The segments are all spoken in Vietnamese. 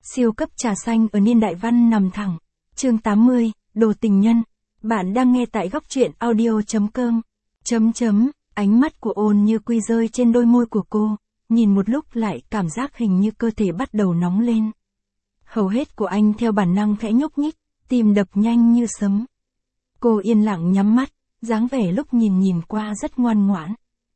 Siêu cấp trà xanh ở niên đại văn nằm thẳng. Chương 80, Đồ tình nhân. Bạn đang nghe tại góc truyện audio.com. Ánh mắt của Ôn Như Quy rơi trên đôi môi của cô, nhìn một lúc lại cảm giác hình như cơ thể bắt đầu nóng lên. Hầu hết của anh theo bản năng khẽ nhúc nhích, tim đập nhanh như sấm. Cô yên lặng nhắm mắt, dáng vẻ lúc nhìn qua rất ngoan ngoãn.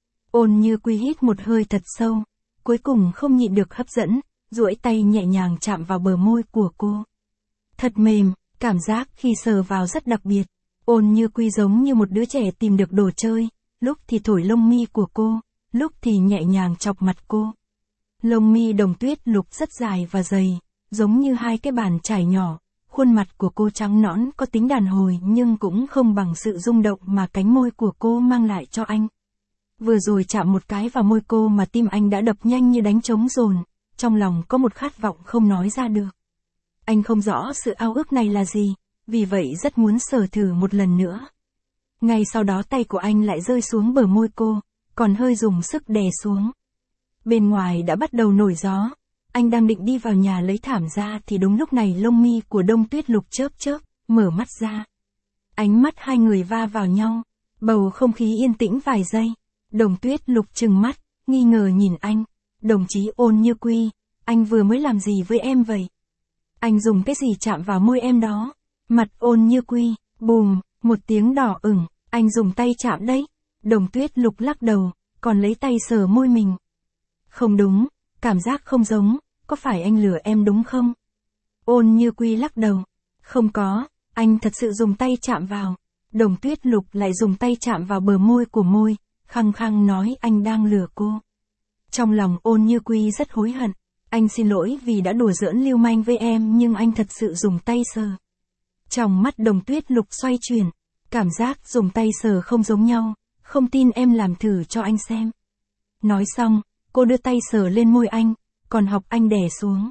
Ôn Như Quy hít một hơi thật sâu, cuối cùng không nhịn được hấp dẫn, duỗi tay nhẹ nhàng chạm vào bờ môi của cô. Thật mềm, cảm giác khi sờ vào rất đặc biệt. Ôn Như Quy giống như một đứa trẻ tìm được đồ chơi, lúc thì thổi lông mi của cô, lúc thì nhẹ nhàng chọc mặt cô. Lông mi đồng tuyết lục rất dài và dày, giống như hai cái bàn chải nhỏ. Khuôn mặt của cô trắng nõn có tính đàn hồi nhưng cũng không bằng sự rung động mà cánh môi của cô mang lại cho anh. Vừa rồi chạm một cái vào môi cô mà tim anh đã đập nhanh như đánh trống dồn, trong lòng có một khát vọng không nói ra được. Anh không rõ sự ao ước này là gì, vì vậy rất muốn sờ thử một lần nữa. Ngay sau đó tay của anh lại rơi xuống bờ môi cô, còn hơi dùng sức đè xuống. Bên ngoài đã bắt đầu nổi gió. Anh đang định đi vào nhà lấy thảm ra thì đúng lúc này lông mi của Đông Tuyết Lục chớp, mở mắt ra. Ánh mắt hai người va vào nhau, bầu không khí yên tĩnh vài giây. Đồng Tuyết Lục trừng mắt, nghi ngờ nhìn anh. Đồng chí Ôn Như Quy, anh vừa mới làm gì với em vậy? Anh dùng cái gì chạm vào môi em đó? Mặt Ôn Như Quy, bùm, một tiếng đỏ ửng, anh dùng tay chạm đấy. Đồng Tuyết Lục lắc đầu, còn lấy tay sờ môi mình. Không đúng. Cảm giác không giống, có phải anh lừa em đúng không? Ôn Như Quy lắc đầu. Không có, anh thật sự dùng tay chạm vào. Đồng Tuyết Lục lại dùng tay chạm vào bờ môi của môi, khăng khăng nói anh đang lừa cô. Trong lòng Ôn Như Quy rất hối hận. Anh xin lỗi vì đã đùa giỡn lưu manh với em nhưng anh thật sự dùng tay sờ. Trong mắt Đồng Tuyết Lục xoay chuyển, cảm giác dùng tay sờ không giống nhau, không tin em làm thử cho anh xem. Nói xong, cô đưa tay sờ lên môi anh, còn học anh đè xuống.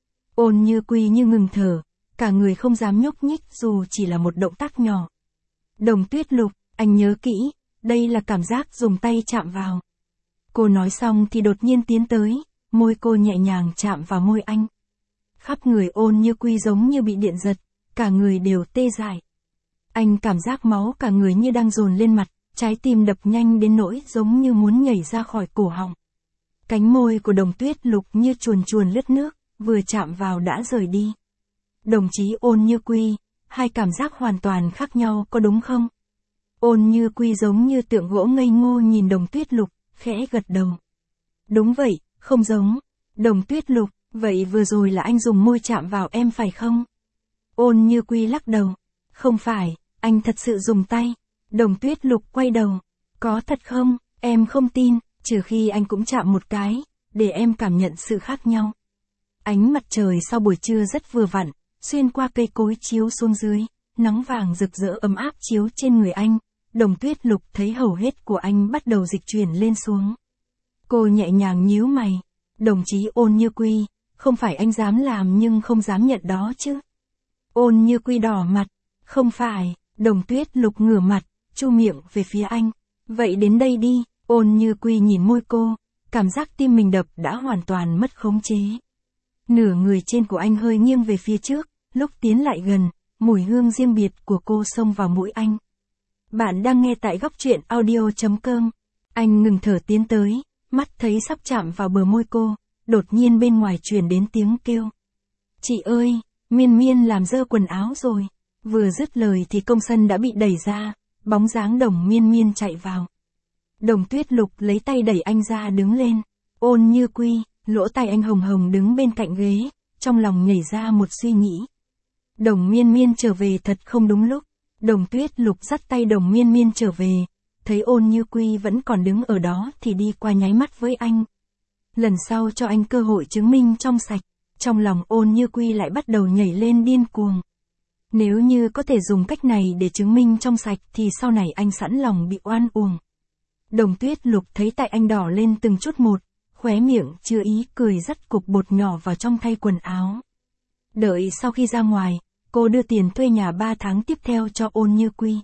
Ôn Như Quy như ngừng thở, cả người không dám nhúc nhích dù chỉ là một động tác nhỏ. Đồng Tuyết Lục, anh nhớ kỹ, đây là cảm giác dùng tay chạm vào. Cô nói xong thì đột nhiên tiến tới, môi cô nhẹ nhàng chạm vào môi anh. Khắp người Ôn Như Quy giống như bị điện giật, cả người đều tê dại. Anh cảm giác máu cả người như đang dồn lên mặt, trái tim đập nhanh đến nỗi giống như muốn nhảy ra khỏi cổ họng. Cánh môi của Đồng Tuyết Lục như chuồn lướt nước, vừa chạm vào đã rời đi. Đồng chí Ôn Như Quy, hai cảm giác hoàn toàn khác nhau có đúng không? Ôn Như Quy giống như tượng gỗ ngây ngô nhìn Đồng Tuyết Lục, khẽ gật đầu. Đúng vậy, không giống. Đồng Tuyết Lục, vậy vừa rồi là anh dùng môi chạm vào em phải không? Ôn Như Quy lắc đầu. Không phải, anh thật sự dùng tay. Đồng Tuyết Lục quay đầu. Có thật không? Em không tin. Trừ khi anh cũng chạm một cái, để em cảm nhận sự khác nhau. Ánh mặt trời sau buổi trưa rất vừa vặn, xuyên qua cây cối chiếu xuống dưới, nắng vàng rực rỡ ấm áp chiếu trên người anh. Đồng Tuyết Lục thấy hầu hết của anh bắt đầu dịch chuyển lên xuống. Cô nhẹ nhàng nhíu mày. Đồng chí Ôn Như Quy, không phải anh dám làm nhưng không dám nhận đó chứ? Ôn Như Quy đỏ mặt. Không phải. Đồng Tuyết Lục ngửa mặt, chu miệng về phía anh. Vậy đến đây đi. Ôn Như Quy nhìn môi cô, cảm giác tim mình đập đã hoàn toàn mất khống chế. Nửa người trên của anh hơi nghiêng về phía trước, lúc tiến lại gần, mùi hương riêng biệt của cô xông vào mũi anh. Bạn đang nghe tại góc truyện audio.com. Anh ngừng thở tiến tới, mắt thấy sắp chạm vào bờ môi cô, đột nhiên bên ngoài truyền đến tiếng kêu. Chị ơi, Miên Miên làm dơ quần áo rồi. Vừa dứt lời thì công sân đã bị đẩy ra, bóng dáng Đồng Miên Miên chạy vào. Đồng Tuyết Lục lấy tay đẩy anh ra đứng lên. Ôn Như Quy, lỗ tai anh hồng hồng đứng bên cạnh ghế, trong lòng nhảy ra một suy nghĩ. Đồng Miên Miên trở về thật không đúng lúc. Đồng Tuyết Lục dắt tay Đồng Miên Miên trở về, thấy Ôn Như Quy vẫn còn đứng ở đó thì đi qua nháy mắt với anh. Lần sau cho anh cơ hội chứng minh trong sạch, trong lòng Ôn Như Quy lại bắt đầu nhảy lên điên cuồng. Nếu như có thể dùng cách này để chứng minh trong sạch thì sau này anh sẵn lòng bị oan uổng. Đồng Tuyết Lục thấy tay anh đỏ lên từng chút một, khóe miệng chưa ý cười dắt cục bột nhỏ vào trong thay quần áo. Đợi sau khi ra ngoài, cô đưa tiền thuê nhà 3 tháng tiếp theo cho Ôn Như Quy.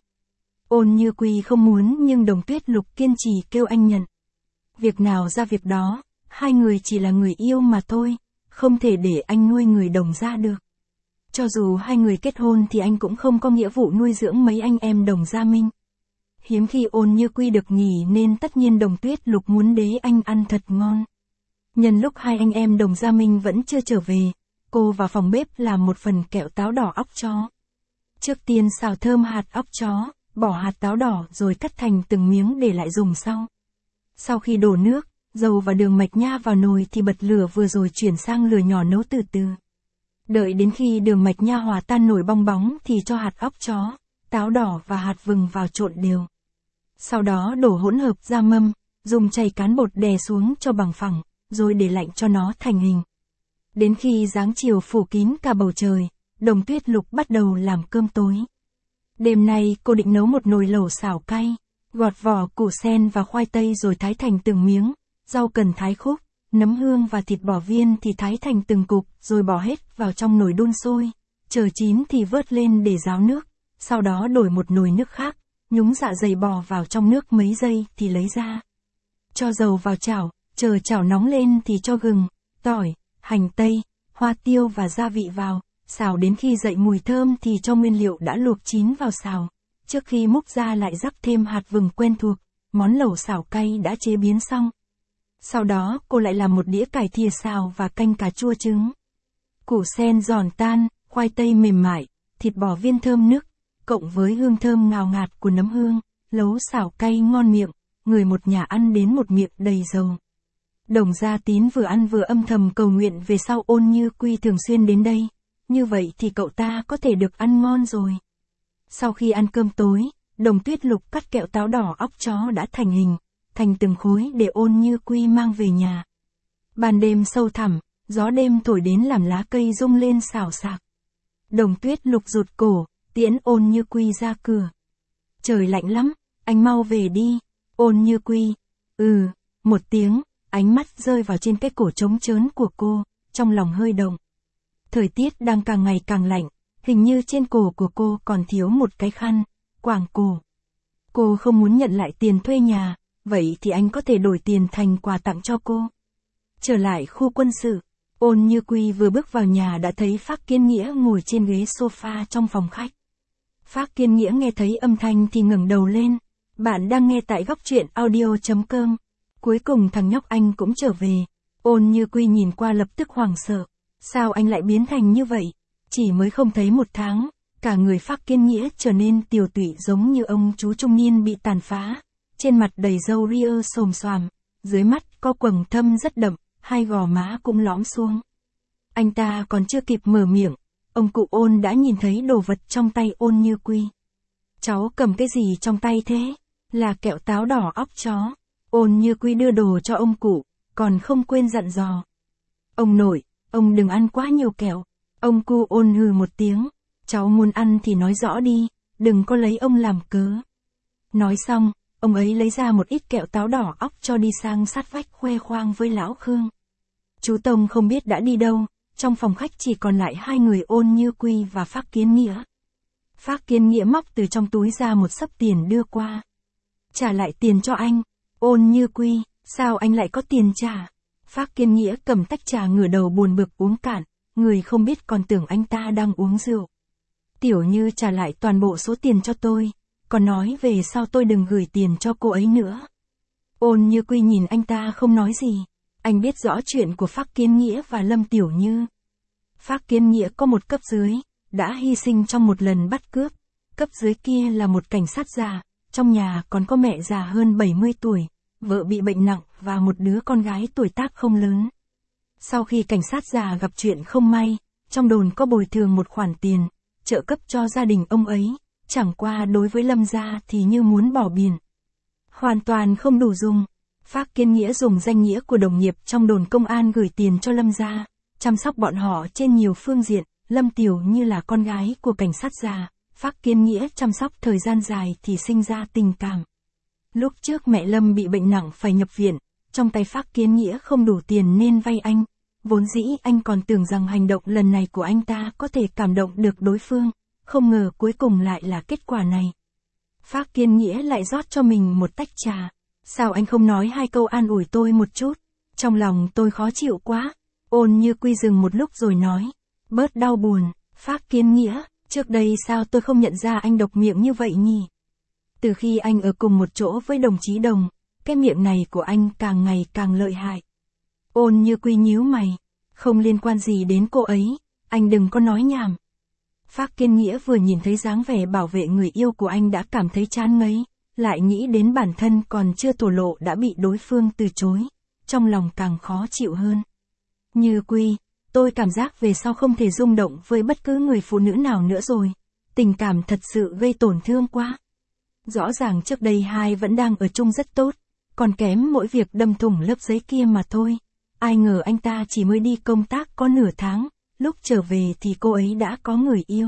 Ôn Như Quy không muốn nhưng Đồng Tuyết Lục kiên trì kêu anh nhận. Việc nào ra việc đó, hai người chỉ là người yêu mà thôi, không thể để anh nuôi người Đồng gia được. Cho dù hai người kết hôn thì anh cũng không có nghĩa vụ nuôi dưỡng mấy anh em Đồng gia Minh. Hiếm khi Ôn Như Quy được nghỉ nên tất nhiên Đồng Tuyết Lục muốn đế anh ăn thật ngon. Nhân lúc hai anh em Đồng gia Minh vẫn chưa trở về, cô vào phòng bếp làm một phần kẹo táo đỏ óc chó. Trước tiên xào thơm hạt óc chó, bỏ hạt táo đỏ rồi cắt thành từng miếng để lại dùng sau. Sau khi đổ nước, dầu và đường mạch nha vào nồi thì bật lửa vừa rồi chuyển sang lửa nhỏ nấu từ từ. Đợi đến khi đường mạch nha hòa tan nổi bong bóng thì cho hạt óc chó, táo đỏ và hạt vừng vào trộn đều. Sau đó đổ hỗn hợp ra mâm, dùng chày cán bột đè xuống cho bằng phẳng, rồi để lạnh cho nó thành hình. Đến khi dáng chiều phủ kín cả bầu trời, Đồng Tuyết Lục bắt đầu làm cơm tối. Đêm nay cô định nấu một nồi lẩu xào cay, gọt vỏ củ sen và khoai tây rồi thái thành từng miếng, rau cần thái khúc, nấm hương và thịt bò viên thì thái thành từng cục rồi bỏ hết vào trong nồi đun sôi, chờ chín thì vớt lên để ráo nước, sau đó đổi một nồi nước khác, nhúng dạ dày bò vào trong nước mấy giây thì lấy ra. Cho dầu vào chảo, chờ chảo nóng lên thì cho gừng, tỏi, hành tây, hoa tiêu và gia vị vào, xào đến khi dậy mùi thơm thì cho nguyên liệu đã luộc chín vào xào. Trước khi múc ra lại rắc thêm hạt vừng quen thuộc, món lẩu xào cay đã chế biến xong. Sau đó cô lại làm một đĩa cải thìa xào và canh cà chua trứng. Củ sen giòn tan, khoai tây mềm mại, thịt bò viên thơm nức, cộng với hương thơm ngào ngạt của nấm hương, lấu xào cay ngon miệng, người một nhà ăn đến một miệng đầy dầu. Đồng Gia Tín vừa ăn vừa âm thầm cầu nguyện về sau Ôn Như Quy thường xuyên đến đây, như vậy thì cậu ta có thể được ăn ngon rồi. Sau khi ăn cơm tối, Đồng Tuyết Lục cắt kẹo táo đỏ óc chó đã thành hình, thành từng khối để Ôn Như Quy mang về nhà. Ban đêm sâu thẳm, gió đêm thổi đến làm lá cây rung lên xào xạc. Đồng Tuyết Lục rụt cổ, tiễn Ôn Như Quy ra cửa. Trời lạnh lắm, anh mau về đi. Ôn Như Quy, một tiếng, ánh mắt rơi vào trên cái cổ trống trớn của cô, trong lòng hơi động. Thời tiết đang càng ngày càng lạnh, hình như trên cổ của cô còn thiếu một cái khăn, quàng cổ. Cô không muốn nhận lại tiền thuê nhà, vậy thì anh có thể đổi tiền thành quà tặng cho cô. Trở lại khu quân sự, Ôn Như Quy vừa bước vào nhà đã thấy Phác Kiên Nghĩa ngồi trên ghế sofa trong phòng khách. Phác Kiên Nghĩa nghe thấy âm thanh thì ngẩng đầu lên. Bạn đang nghe tại góc truyện audio.com. Cuối cùng thằng nhóc anh cũng trở về. Ôn Như Quy nhìn qua lập tức hoảng sợ. Sao anh lại biến thành như vậy? Chỉ mới không thấy một tháng, cả người Phác Kiên Nghĩa trở nên tiều tụy giống như ông chú trung niên bị tàn phá. Trên mặt đầy râu ria xồm xoàm, dưới mắt có quầng thâm rất đậm, hai gò má cũng lõm xuống. Anh ta còn chưa kịp mở miệng, ông cụ Ôn đã nhìn thấy đồ vật trong tay Ôn Như Quy. Cháu cầm cái gì trong tay thế? Là kẹo táo đỏ óc chó. Ôn Như Quy đưa đồ cho ông cụ, còn không quên dặn dò. Ông nội, ông đừng ăn quá nhiều kẹo. Ông cụ Ôn hừ một tiếng, cháu muốn ăn thì nói rõ đi, đừng có lấy ông làm cớ. Nói xong, ông ấy lấy ra một ít kẹo táo đỏ óc cho đi sang sát vách khoe khoang với lão Khương. Chú Tông không biết đã đi đâu, trong phòng khách chỉ còn lại hai người Ôn Như Quy và Phác Kiến Nghĩa. Phác Kiến Nghĩa móc từ trong túi ra một xấp tiền đưa qua. Trả lại tiền cho anh. Ôn Như Quy, sao anh lại có tiền trả? Phác Kiến Nghĩa cầm tách trà ngửa đầu buồn bực uống cạn, người không biết còn tưởng anh ta đang uống rượu. Tiểu Như trả lại toàn bộ số tiền cho tôi, còn nói về sau tôi đừng gửi tiền cho cô ấy nữa. Ôn Như Quy nhìn anh ta không nói gì, anh biết rõ chuyện của Phác Kiến Nghĩa và Lâm Tiểu Như. Phác Kiến Nghĩa có một cấp dưới, đã hy sinh trong một lần bắt cướp, cấp dưới kia là một cảnh sát già, trong nhà còn có mẹ già hơn 70 tuổi, vợ bị bệnh nặng và một đứa con gái tuổi tác không lớn. Sau khi cảnh sát già gặp chuyện không may, trong đồn có bồi thường một khoản tiền, trợ cấp cho gia đình ông ấy, chẳng qua đối với Lâm gia thì như muốn bỏ biển. Hoàn toàn không đủ dùng. Phác Kiến Nghĩa dùng danh nghĩa của đồng nghiệp trong đồn công an gửi tiền cho Lâm gia, chăm sóc bọn họ trên nhiều phương diện. Lâm Tiểu Như là con gái của cảnh sát già, Phác Kiến Nghĩa chăm sóc thời gian dài thì sinh ra tình cảm. Lúc trước mẹ Lâm bị bệnh nặng phải nhập viện, trong tay Phác Kiến Nghĩa không đủ tiền nên vay anh. Vốn dĩ anh còn tưởng rằng hành động lần này của anh ta có thể cảm động được đối phương, không ngờ cuối cùng lại là kết quả này. Phác Kiến Nghĩa lại rót cho mình một tách trà. Sao anh không nói hai câu an ủi tôi một chút? Trong lòng tôi khó chịu quá. Ôn Như Quy dừng một lúc rồi nói. Bớt đau buồn, Phác Kiến Nghĩa, trước đây sao tôi không nhận ra anh độc miệng như vậy nhỉ? Từ khi anh ở cùng một chỗ với đồng chí Đồng, cái miệng này của anh càng ngày càng lợi hại. Ôn Như Quy nhíu mày. Không liên quan gì đến cô ấy, anh đừng có nói nhảm. Phác Kiến Nghĩa vừa nhìn thấy dáng vẻ bảo vệ người yêu của anh đã cảm thấy chán ngấy, lại nghĩ đến bản thân còn chưa thổ lộ đã bị đối phương từ chối, trong lòng càng khó chịu hơn. Như Quy, tôi cảm giác về sau không thể rung động với bất cứ người phụ nữ nào nữa rồi, tình cảm thật sự gây tổn thương quá. Rõ ràng trước đây hai vẫn đang ở chung rất tốt, còn kém mỗi việc đâm thủng lớp giấy kia mà thôi. Ai ngờ anh ta chỉ mới đi công tác có nửa tháng, lúc trở về thì cô ấy đã có người yêu.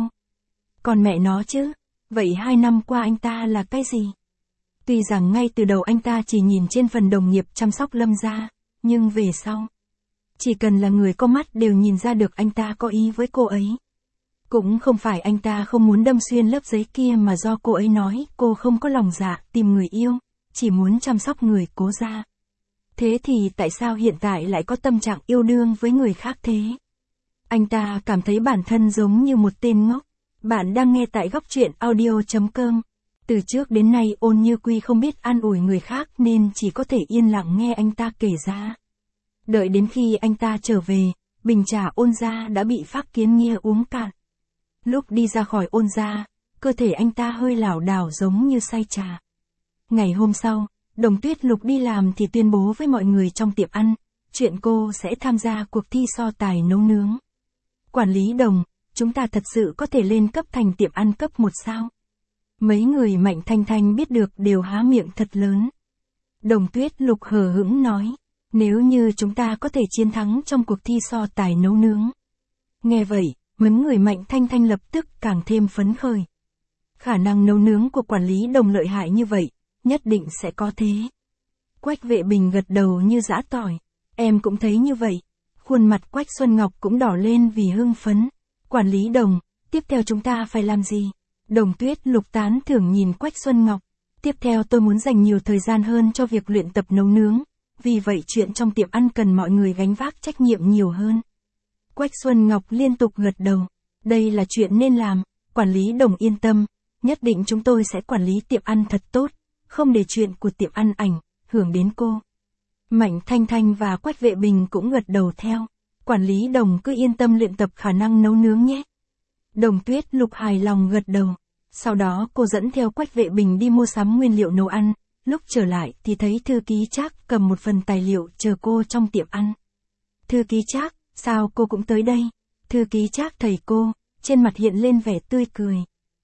Còn mẹ nó chứ, vậy 2 năm qua anh ta là cái gì? Tuy rằng ngay từ đầu anh ta chỉ nhìn trên phần đồng nghiệp chăm sóc Lâm gia, nhưng về sau, chỉ cần là người có mắt đều nhìn ra được anh ta có ý với cô ấy. Cũng không phải anh ta không muốn đâm xuyên lớp giấy kia mà do cô ấy nói cô không có lòng dạ tìm người yêu, chỉ muốn chăm sóc người Cố gia. Thế thì tại sao hiện tại lại có tâm trạng yêu đương với người khác thế? Anh ta cảm thấy bản thân giống như một tên ngốc. Bạn đang nghe tại góc truyện audio.com. Từ trước đến nay Ôn Như Quy không biết an ủi người khác nên chỉ có thể yên lặng nghe anh ta kể ra. Đợi đến khi anh ta trở về, bình trà Ôn gia đã bị Phác Kiến Nghĩa uống cạn. Lúc đi ra khỏi Ôn gia, cơ thể anh ta hơi lảo đảo giống như say trà. Ngày hôm sau, Đồng Tuyết Lục đi làm thì tuyên bố với mọi người trong tiệm ăn, chuyện cô sẽ tham gia cuộc thi so tài nấu nướng. Quản lý Đồng, chúng ta thật sự có thể lên cấp thành tiệm ăn cấp 1 sao? Mấy người Mạnh Thanh Thanh biết được đều há miệng thật lớn. Đồng Tuyết Lục hờ hững nói, nếu như chúng ta có thể chiến thắng trong cuộc thi so tài nấu nướng. Nghe vậy, mấy người Mạnh Thanh Thanh lập tức càng thêm phấn khởi. Khả năng nấu nướng của quản lý Đồng lợi hại như vậy, nhất định sẽ có thế. Quách Vệ Bình gật đầu như giã tỏi. Em cũng thấy như vậy. Khuôn mặt Quách Xuân Ngọc cũng đỏ lên vì hưng phấn. Quản lý Đồng, tiếp theo chúng ta phải làm gì? Đồng Tuyết Lục tán thưởng nhìn Quách Xuân Ngọc. Tiếp theo tôi muốn dành nhiều thời gian hơn cho việc luyện tập nấu nướng. Vì vậy chuyện trong tiệm ăn cần mọi người gánh vác trách nhiệm nhiều hơn. Quách Xuân Ngọc liên tục gật đầu. Đây là chuyện nên làm. Quản lý Đồng yên tâm. Nhất định chúng tôi sẽ quản lý tiệm ăn thật tốt. Không để chuyện của tiệm ăn ảnh hưởng đến cô. Mạnh Thanh Thanh và Quách Vệ Bình cũng gật đầu theo. Quản lý Đồng cứ yên tâm luyện tập khả năng nấu nướng nhé. Đồng Tuyết Lục hài lòng gật đầu. Sau đó cô dẫn theo Quách Vệ Bình đi mua sắm nguyên liệu nấu ăn. Lúc trở lại thì thấy thư ký Trác cầm một phần tài liệu chờ cô trong tiệm ăn. Thư ký Trác, sao cô cũng tới đây? Thư ký Trác thầy cô, trên mặt hiện lên vẻ tươi cười.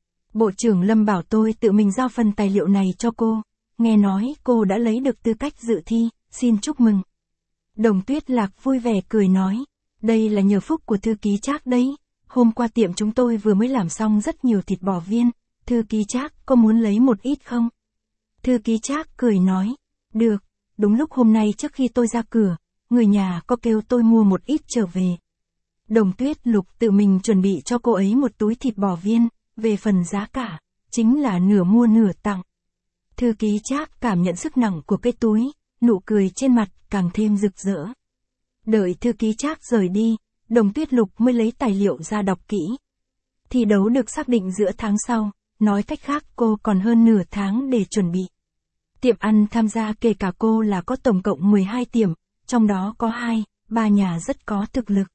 Bộ trưởng Lâm bảo tôi tự mình giao phần tài liệu này cho cô. Nghe nói cô đã lấy được tư cách dự thi, xin chúc mừng. Đồng Tuyết Lạc vui vẻ cười nói. Đây là nhờ phúc của thư ký Trác đấy. Hôm qua tiệm chúng tôi vừa mới làm xong rất nhiều thịt bò viên. Thư ký Trác có muốn lấy một ít không? Thư ký Trác cười nói. Được, đúng lúc hôm nay trước khi tôi ra cửa, người nhà có kêu tôi mua một ít trở về. Đồng Tuyết Lục tự mình chuẩn bị cho cô ấy một túi thịt bò viên. Về phần giá cả, chính là nửa mua nửa tặng. Thư ký Trác cảm nhận sức nặng của cái túi, nụ cười trên mặt càng thêm rực rỡ. Đợi thư ký Trác rời đi, Đồng Tuyết Lục mới lấy tài liệu ra đọc kỹ. Thi đấu được xác định giữa tháng sau, nói cách khác cô còn hơn nửa tháng để chuẩn bị. Tiệm ăn tham gia kể cả cô là có tổng cộng 12 tiệm, trong đó có 2-3 nhà rất có thực lực.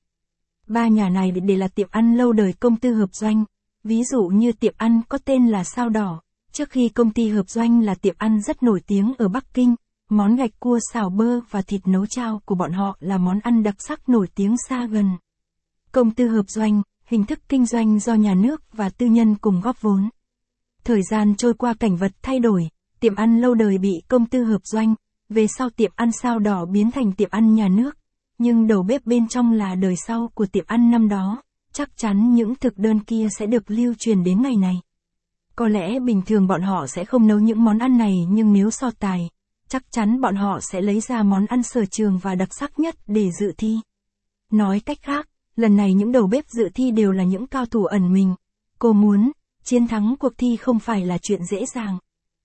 3 nhà này đều là tiệm ăn lâu đời công tư hợp doanh. Ví dụ như tiệm ăn có tên là Sao Đỏ, trước khi công ty hợp doanh là tiệm ăn rất nổi tiếng ở Bắc Kinh, món gạch cua xào bơ và thịt nấu chao của bọn họ là món ăn đặc sắc nổi tiếng xa gần. Công tư hợp doanh, hình thức kinh doanh do nhà nước và tư nhân cùng góp vốn. Thời gian trôi qua cảnh vật thay đổi, tiệm ăn lâu đời bị công tư hợp doanh, về sau tiệm ăn Sao Đỏ biến thành tiệm ăn nhà nước, nhưng đầu bếp bên trong là đời sau của tiệm ăn năm đó. Chắc chắn những thực đơn kia sẽ được lưu truyền đến ngày này. Có lẽ bình thường bọn họ sẽ không nấu những món ăn này nhưng nếu so tài, chắc chắn bọn họ sẽ lấy ra món ăn sở trường và đặc sắc nhất để dự thi. Nói cách khác, lần này những đầu bếp dự thi đều là những cao thủ ẩn mình. Cô muốn, chiến thắng cuộc thi không phải là chuyện dễ dàng.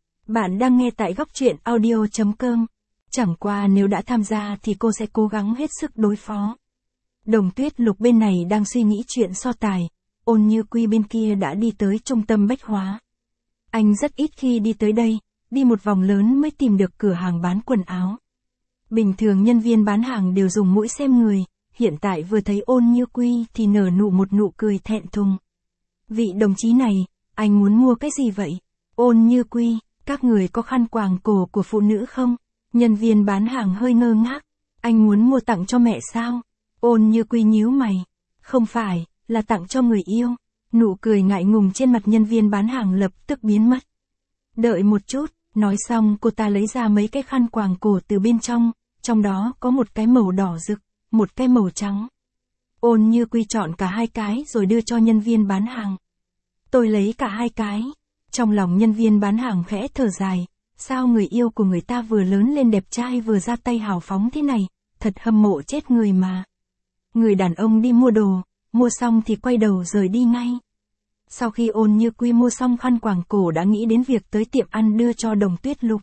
Bạn đang nghe tại góc truyện audio.com. Chẳng qua nếu đã tham gia thì cô sẽ cố gắng hết sức đối phó. Đồng Tuyết Lục bên này đang suy nghĩ chuyện so tài, Ôn Như Quy bên kia đã đi tới trung tâm bách hóa. Anh rất ít khi đi tới đây, đi một vòng lớn mới tìm được cửa hàng bán quần áo. Bình thường nhân viên bán hàng đều dùng mũi xem người, hiện tại vừa thấy Ôn Như Quy thì nở một nụ cười thẹn thùng. Vị đồng chí này, anh muốn mua cái gì vậy? Ôn Như Quy, các người có khăn quàng cổ của phụ nữ không? Nhân viên bán hàng hơi ngơ ngác. Anh muốn mua tặng cho mẹ sao? Ôn Như Quy nhíu mày. Không phải, là tặng cho người yêu. Nụ cười ngại ngùng trên mặt nhân viên bán hàng lập tức biến mất. Đợi một chút, nói xong cô ta lấy ra mấy cái khăn quàng cổ từ bên trong đó có một cái màu đỏ rực, một cái màu trắng. Ôn Như Quy chọn cả hai cái rồi đưa cho nhân viên bán hàng. Tôi lấy cả hai cái. Trong lòng nhân viên bán hàng khẽ thở dài, sao người yêu của người ta vừa lớn lên đẹp trai vừa ra tay hào phóng thế này, thật hâm mộ chết người mà. Người đàn ông đi mua đồ, mua xong thì quay đầu rời đi ngay. Sau khi Ôn Như Quy mua xong khăn quàng cổ đã nghĩ đến việc tới tiệm ăn đưa cho Đồng Tuyết Lục.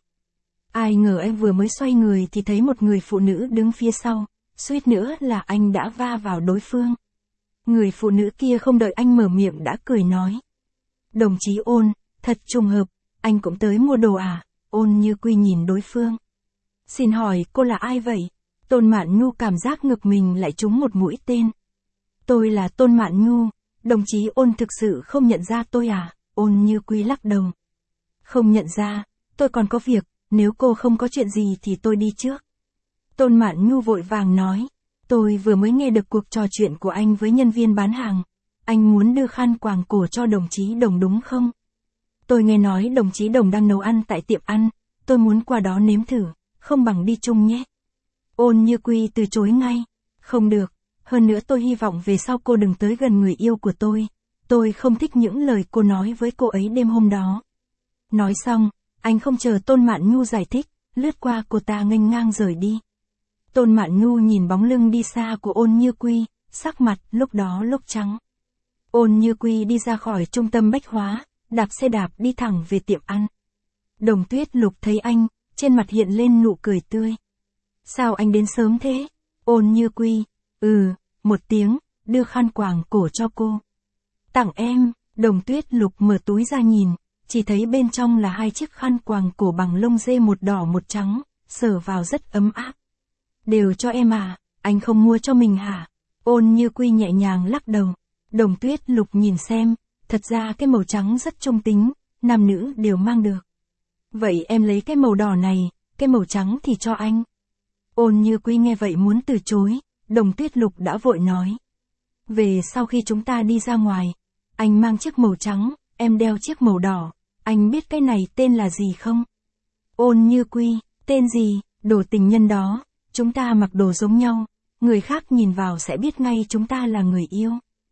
Ai ngờ anh vừa mới xoay người thì thấy một người phụ nữ đứng phía sau, suýt nữa là anh đã va vào đối phương. Người phụ nữ kia không đợi anh mở miệng đã cười nói. Đồng chí Ôn, thật trùng hợp, anh cũng tới mua đồ à? Ôn Như Quy nhìn đối phương. Xin hỏi cô là ai vậy? Tôn Mạn Nhu cảm giác ngực mình lại trúng một mũi tên. Tôi là Tôn Mạn Nhu, đồng chí Ôn thực sự không nhận ra tôi à? Ôn Như Quy lắc đầu. Không nhận ra, tôi còn có việc, nếu cô không có chuyện gì thì tôi đi trước. Tôn Mạn Nhu vội vàng nói. Tôi vừa mới nghe được cuộc trò chuyện của anh với nhân viên bán hàng. Anh muốn đưa khăn quàng cổ cho đồng chí Đồng đúng không? Tôi nghe nói đồng chí Đồng đang nấu ăn tại tiệm ăn, tôi muốn qua đó nếm thử, không bằng đi chung nhé. Ôn Như Quy từ chối ngay. Không được, hơn nữa tôi hy vọng về sau cô đừng tới gần người yêu của tôi không thích những lời cô nói với cô ấy đêm hôm đó. Nói xong, anh không chờ Tôn Mạn Nhu giải thích, lướt qua cô ta nghênh ngang rời đi. Tôn Mạn Nhu nhìn bóng lưng đi xa của Ôn Như Quy, sắc mặt lúc đó lúc trắng. Ôn Như Quy đi ra khỏi trung tâm bách hóa, đạp xe đạp đi thẳng về tiệm ăn. Đồng Tuyết Lục thấy anh, trên mặt hiện lên nụ cười tươi. Sao anh đến sớm thế? Ôn Như Quy, một tiếng, đưa khăn quàng cổ cho cô. Tặng em. Đồng Tuyết Lục mở túi ra nhìn, chỉ thấy bên trong là hai chiếc khăn quàng cổ bằng lông dê, một đỏ một trắng, sờ vào rất ấm áp. Đều cho em à, anh không mua cho mình hả? Ôn Như Quy nhẹ nhàng lắc đầu. Đồng Tuyết Lục nhìn xem, thật ra cái màu trắng rất trung tính, nam nữ đều mang được. Vậy em lấy cái màu đỏ này, cái màu trắng thì cho anh. Ôn Như Quy nghe vậy muốn từ chối, Đồng Tuyết Lục đã vội nói. Về sau khi chúng ta đi ra ngoài, anh mang chiếc màu trắng, em đeo chiếc màu đỏ, anh biết cái này tên là gì không? Ôn Như Quy, tên gì? Đồ tình nhân đó, chúng ta mặc đồ giống nhau, người khác nhìn vào sẽ biết ngay chúng ta là người yêu.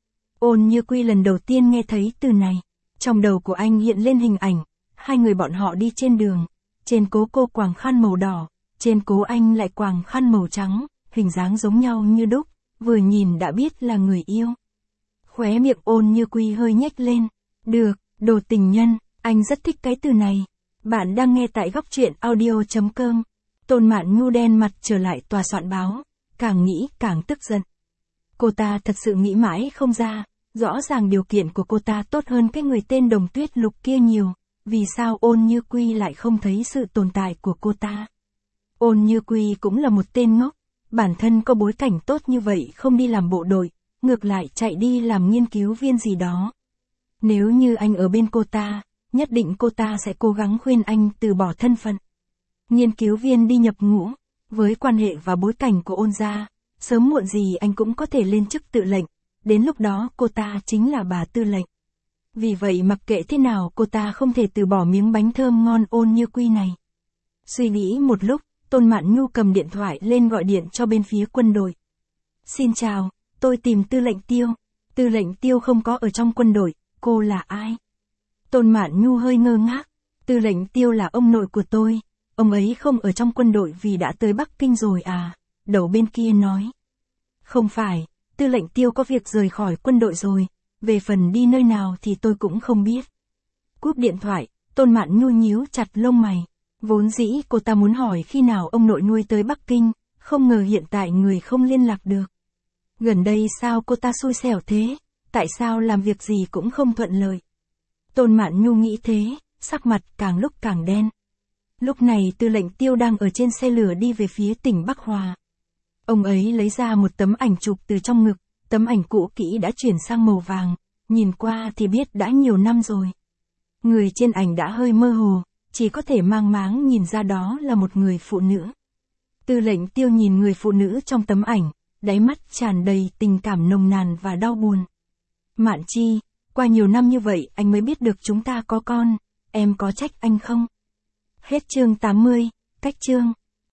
Ôn Như Quy lần đầu tiên nghe thấy từ này, trong đầu của anh hiện lên hình ảnh, hai người bọn họ đi trên đường, trên cố cô quàng khăn màu đỏ, trên cố anh lại quàng khăn màu trắng, hình dáng giống nhau như đúc, vừa nhìn đã biết là người yêu. Khóe miệng Ôn Như Quy hơi nhếch lên. Được, đồ tình nhân, anh rất thích cái từ này. Bạn đang nghe tại góc truyện audio.com. Tôn Mạn Nhu đen mặt trở lại tòa soạn báo, càng nghĩ càng tức giận. Cô ta thật sự nghĩ mãi không ra, rõ ràng điều kiện của cô ta tốt hơn cái người tên Đồng Tuyết Lục kia nhiều, vì sao Ôn Như Quy lại không thấy sự tồn tại của cô ta? Ôn Như Quy cũng là một tên ngốc, bản thân có bối cảnh tốt như vậy không đi làm bộ đội, ngược lại chạy đi làm nghiên cứu viên gì đó. Nếu như anh ở bên cô ta, nhất định cô ta sẽ cố gắng khuyên anh từ bỏ thân phận nghiên cứu viên đi nhập ngũ, với quan hệ và bối cảnh của Ôn gia, sớm muộn gì anh cũng có thể lên chức tự lệnh, đến lúc đó cô ta chính là bà tư lệnh. Vì vậy mặc kệ thế nào cô ta không thể từ bỏ miếng bánh thơm ngon Ôn Như Quy này. Suy nghĩ một lúc, Tôn Mạn Nhu cầm điện thoại lên gọi điện cho bên phía quân đội. Xin chào, tôi tìm Tư lệnh Tiêu. Tư lệnh Tiêu không có ở trong quân đội, cô là ai? Tôn Mạn Nhu hơi ngơ ngác. Tư lệnh Tiêu là ông nội của tôi, ông ấy không ở trong quân đội vì đã tới Bắc Kinh rồi à? Đầu bên kia nói. Không phải, Tư lệnh Tiêu có việc rời khỏi quân đội rồi, về phần đi nơi nào thì tôi cũng không biết. Cúp điện thoại, Tôn Mạn Nhu nhíu chặt lông mày. Vốn dĩ cô ta muốn hỏi khi nào ông nội nuôi tới Bắc Kinh, không ngờ hiện tại người không liên lạc được. Gần đây sao cô ta xui xẻo thế, tại sao làm việc gì cũng không thuận lợi. Tôn Mạn Nhu nghĩ thế, sắc mặt càng lúc càng đen. Lúc này Tư lệnh Tiêu đang ở trên xe lửa đi về phía tỉnh Bắc Hòa. Ông ấy lấy ra một tấm ảnh chụp từ trong ngực, tấm ảnh cũ kỹ đã chuyển sang màu vàng, nhìn qua thì biết đã nhiều năm rồi. Người trên ảnh đã hơi mơ hồ, chỉ có thể mang máng nhìn ra đó là một người phụ nữ. Tư lệnh Tiêu nhìn người phụ nữ trong tấm ảnh, đáy mắt tràn đầy tình cảm nồng nàn và đau buồn. Mạn Chi, qua nhiều năm như vậy anh mới biết được chúng ta có con, em có trách anh không? Hết chương 80, cách chương.